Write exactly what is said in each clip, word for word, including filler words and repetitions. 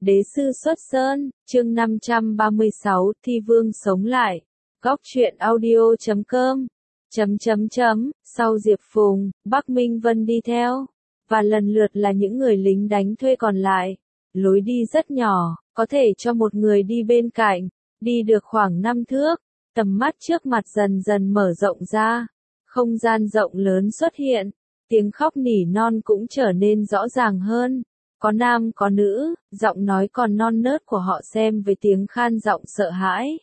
Đế sư xuất sơn, chương năm trăm ba mươi sáu, Thi Vương sống lại. Góc truyện audio chấm com. Chấm chấm chấm, sau Diệp Phùng, Bắc Minh Vân đi theo, và lần lượt là những người lính đánh thuê còn lại. Lối đi rất nhỏ, có thể cho một người đi bên cạnh, đi được khoảng năm thước, tầm mắt trước mặt dần dần mở rộng ra, không gian rộng lớn xuất hiện, tiếng khóc nỉ non cũng trở nên rõ ràng hơn. Có nam có nữ, giọng nói còn non nớt của họ xem với tiếng khan giọng sợ hãi.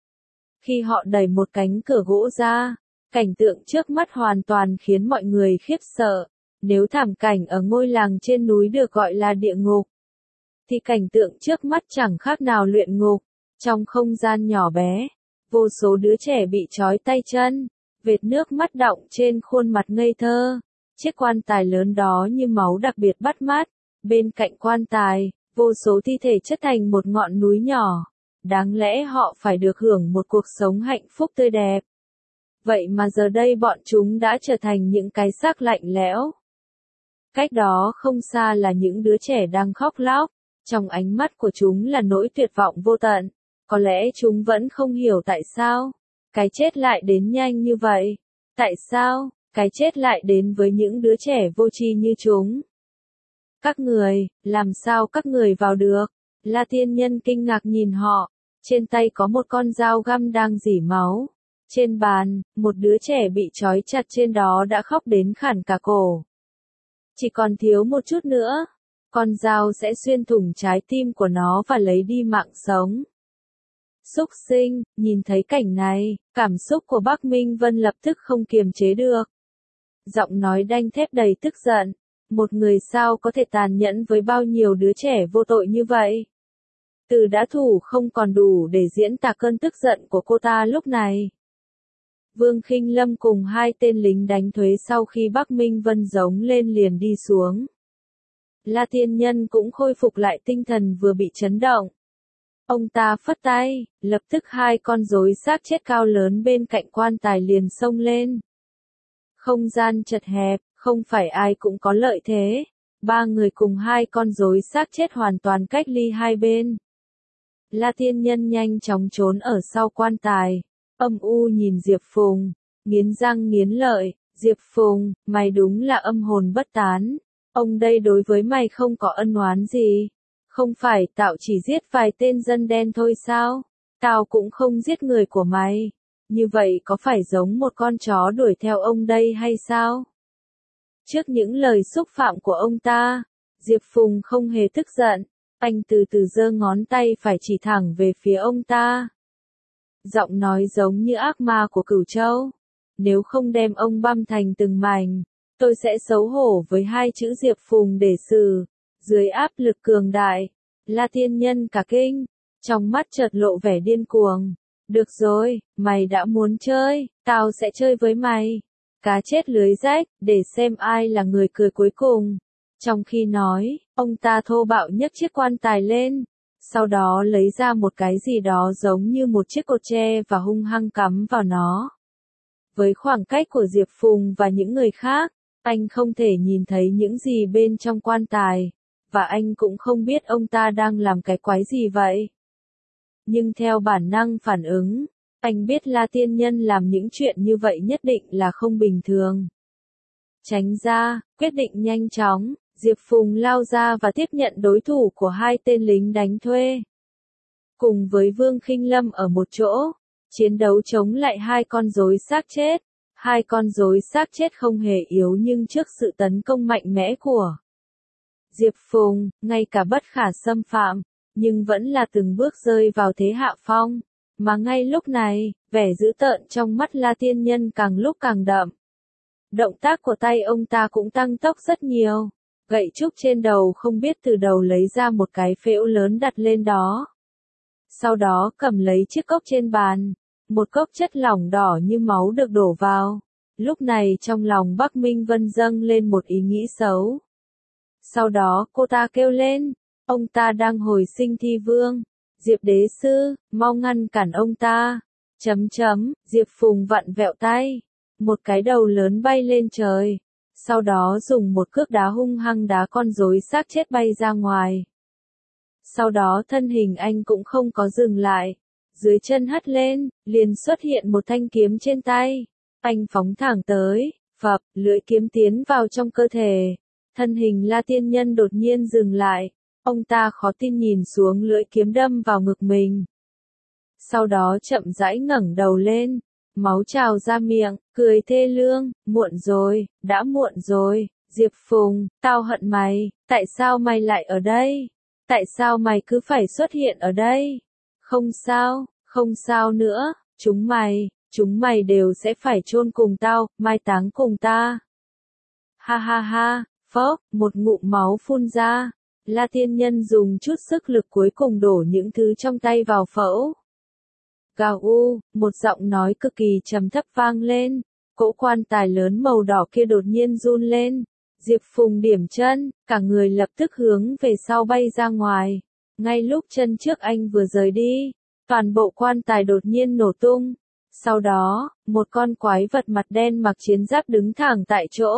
Khi họ đẩy một cánh cửa gỗ ra, cảnh tượng trước mắt hoàn toàn khiến mọi người khiếp sợ. Nếu thảm cảnh ở ngôi làng trên núi được gọi là địa ngục, thì cảnh tượng trước mắt chẳng khác nào luyện ngục. Trong không gian nhỏ bé, vô số đứa trẻ bị trói tay chân, vệt nước mắt đọng trên khuôn mặt ngây thơ. Chiếc quan tài lớn đó như máu đặc biệt bắt mắt. Bên cạnh quan tài, vô số thi thể chất thành một ngọn núi nhỏ. Đáng lẽ họ phải được hưởng một cuộc sống hạnh phúc tươi đẹp. Vậy mà giờ đây bọn chúng đã trở thành những cái xác lạnh lẽo. Cách đó không xa là những đứa trẻ đang khóc lóc. Trong ánh mắt của chúng là nỗi tuyệt vọng vô tận. Có lẽ chúng vẫn không hiểu tại sao cái chết lại đến nhanh như vậy. Tại sao cái chết lại đến với những đứa trẻ vô tri như chúng. Các người, làm sao các người vào được? La Tiên Nhân kinh ngạc nhìn họ. Trên tay có một con dao găm đang rỉ máu. Trên bàn, một đứa trẻ bị trói chặt trên đó đã khóc đến khản cả cổ. Chỉ còn thiếu một chút nữa, con dao sẽ xuyên thủng trái tim của nó và lấy đi mạng sống. Súc sinh, nhìn thấy cảnh này, cảm xúc của Bắc Minh Vân lập tức không kiềm chế được. Giọng nói đanh thép đầy tức giận. Một người sao có thể tàn nhẫn với bao nhiêu đứa trẻ vô tội như vậy? Từ đã thủ không còn đủ để diễn tả cơn tức giận của cô ta lúc này. Vương Khinh Lâm cùng hai tên lính đánh thuế sau khi Bắc Minh Vân giống lên liền đi xuống. La Tiên Nhân cũng khôi phục lại tinh thần vừa bị chấn động. Ông ta phất tay, lập tức hai con rối xác chết cao lớn bên cạnh quan tài liền xông lên. Không gian chật hẹp, không phải ai cũng có lợi thế. Ba người cùng hai con rối xác chết hoàn toàn cách ly hai bên. La Tiên Nhân nhanh chóng trốn ở sau quan tài. Âm u nhìn Diệp Phùng, nghiến răng nghiến lợi. Diệp Phùng, mày đúng là âm hồn bất tán. Ông đây đối với mày không có ân oán gì. Không phải tao chỉ giết vài tên dân đen thôi sao? Tao cũng không giết người của mày. Như vậy có phải giống một con chó đuổi theo ông đây hay sao? Trước những lời xúc phạm của ông ta, Diệp Phùng không hề tức giận, anh từ từ giơ ngón tay phải chỉ thẳng về phía ông ta. Giọng nói giống như ác ma của Cửu Châu. Nếu không đem ông băm thành từng mảnh, tôi sẽ xấu hổ với hai chữ Diệp Phùng để xử. Dưới áp lực cường đại, La Tiên Nhân cả kinh, trong mắt chợt lộ vẻ điên cuồng. Được rồi, mày đã muốn chơi, tao sẽ chơi với mày. Cá chết lưới rách, để xem ai là người cười cuối cùng. Trong khi nói, ông ta thô bạo nhấc chiếc quan tài lên, sau đó lấy ra một cái gì đó giống như một chiếc cột tre và hung hăng cắm vào nó. Với khoảng cách của Diệp Phùng và những người khác, anh không thể nhìn thấy những gì bên trong quan tài, và anh cũng không biết ông ta đang làm cái quái gì vậy. Nhưng theo bản năng phản ứng, anh biết La Tiên Nhân làm những chuyện như vậy nhất định là không bình thường. Tránh ra, quyết định nhanh chóng, Diệp Phùng lao ra và tiếp nhận đối thủ của hai tên lính đánh thuê. Cùng với Vương Khinh Lâm ở một chỗ, chiến đấu chống lại hai con rối xác chết. Hai con rối xác chết không hề yếu nhưng trước sự tấn công mạnh mẽ của Diệp Phùng, ngay cả bất khả xâm phạm, nhưng vẫn là từng bước rơi vào thế hạ phong. Mà ngay lúc này, vẻ dữ tợn trong mắt La Tiên Nhân càng lúc càng đậm. Động tác của tay ông ta cũng tăng tốc rất nhiều. Gậy trúc trên đầu không biết từ đầu lấy ra một cái phễu lớn đặt lên đó. Sau đó cầm lấy chiếc cốc trên bàn. Một cốc chất lỏng đỏ như máu được đổ vào. Lúc này trong lòng Bắc Minh Vân dâng lên một ý nghĩ xấu. Sau đó cô ta kêu lên, ông ta đang hồi sinh Thi Vương. Diệp Đế Sư, mau ngăn cản ông ta. Chấm chấm, Diệp Phùng vặn vẹo tay. Một cái đầu lớn bay lên trời. Sau đó dùng một cước đá hung hăng đá con rối xác chết bay ra ngoài. Sau đó thân hình anh cũng không có dừng lại. Dưới chân hất lên, liền xuất hiện một thanh kiếm trên tay. Anh phóng thẳng tới, phập, lưỡi kiếm tiến vào trong cơ thể. Thân hình La Tiên Nhân đột nhiên dừng lại. Ông ta khó tin nhìn xuống lưỡi kiếm đâm vào ngực mình. Sau đó chậm rãi ngẩng đầu lên. Máu trào ra miệng, cười thê lương, muộn rồi, đã muộn rồi, Diệp Phùng, tao hận mày, tại sao mày lại ở đây? Tại sao mày cứ phải xuất hiện ở đây? Không sao, không sao nữa, chúng mày, chúng mày đều sẽ phải chôn cùng tao, mai táng cùng ta. Ha ha ha, phốc, một ngụm máu phun ra. La Tiên Nhân dùng chút sức lực cuối cùng đổ những thứ trong tay vào phẫu. Gào u, một giọng nói cực kỳ trầm thấp vang lên. Cỗ quan tài lớn màu đỏ kia đột nhiên run lên. Diệp Phùng điểm chân, cả người lập tức hướng về sau bay ra ngoài. Ngay lúc chân trước anh vừa rời đi, toàn bộ quan tài đột nhiên nổ tung. Sau đó, một con quái vật mặt đen mặc chiến giáp đứng thẳng tại chỗ.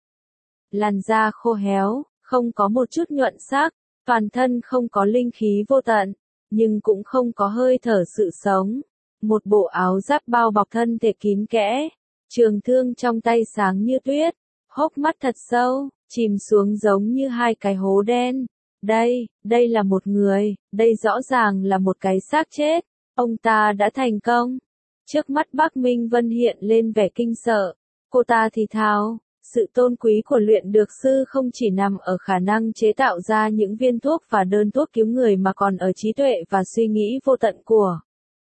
Làn da khô héo, không có một chút nhuận sắc, toàn thân không có linh khí vô tận, nhưng cũng không có hơi thở sự sống. Một bộ áo giáp bao bọc thân thể kín kẽ, trường thương trong tay sáng như tuyết, hốc mắt thật sâu, chìm xuống giống như hai cái hố đen. Đây, đây là một người, đây rõ ràng là một cái xác chết. Ông ta đã thành công. Trước mắt Bắc Minh Vân hiện lên vẻ kinh sợ. Cô ta thì thào, sự tôn quý của luyện dược sư không chỉ nằm ở khả năng chế tạo ra những viên thuốc và đơn thuốc cứu người mà còn ở trí tuệ và suy nghĩ vô tận của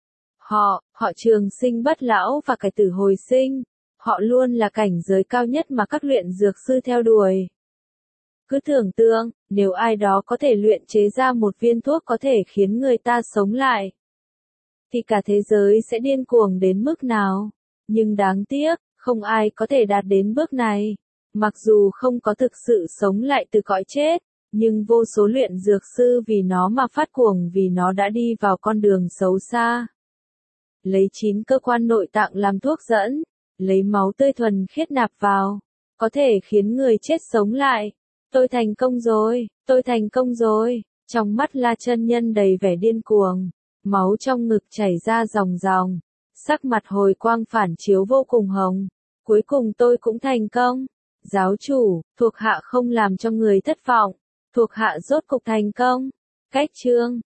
họ. Họ trường sinh bất lão và cải tử hồi sinh. Họ luôn là cảnh giới cao nhất mà các luyện dược sư theo đuổi. Cứ tưởng tượng, nếu ai đó có thể luyện chế ra một viên thuốc có thể khiến người ta sống lại, thì cả thế giới sẽ điên cuồng đến mức nào. Nhưng đáng tiếc, không ai có thể đạt đến bước này. Mặc dù không có thực sự sống lại từ cõi chết, nhưng vô số luyện dược sư vì nó mà phát cuồng vì nó đã đi vào con đường xấu xa. Lấy chín cơ quan nội tạng làm thuốc dẫn, lấy máu tươi thuần khiết nạp vào, có thể khiến người chết sống lại. Tôi thành công rồi, tôi thành công rồi. Trong mắt La Chân Nhân đầy vẻ điên cuồng, máu trong ngực chảy ra ròng ròng, sắc mặt hồi quang phản chiếu vô cùng hồng. Cuối cùng tôi cũng thành công. Giáo chủ, thuộc hạ không làm cho người thất vọng, thuộc hạ rốt cục thành công. Cách chương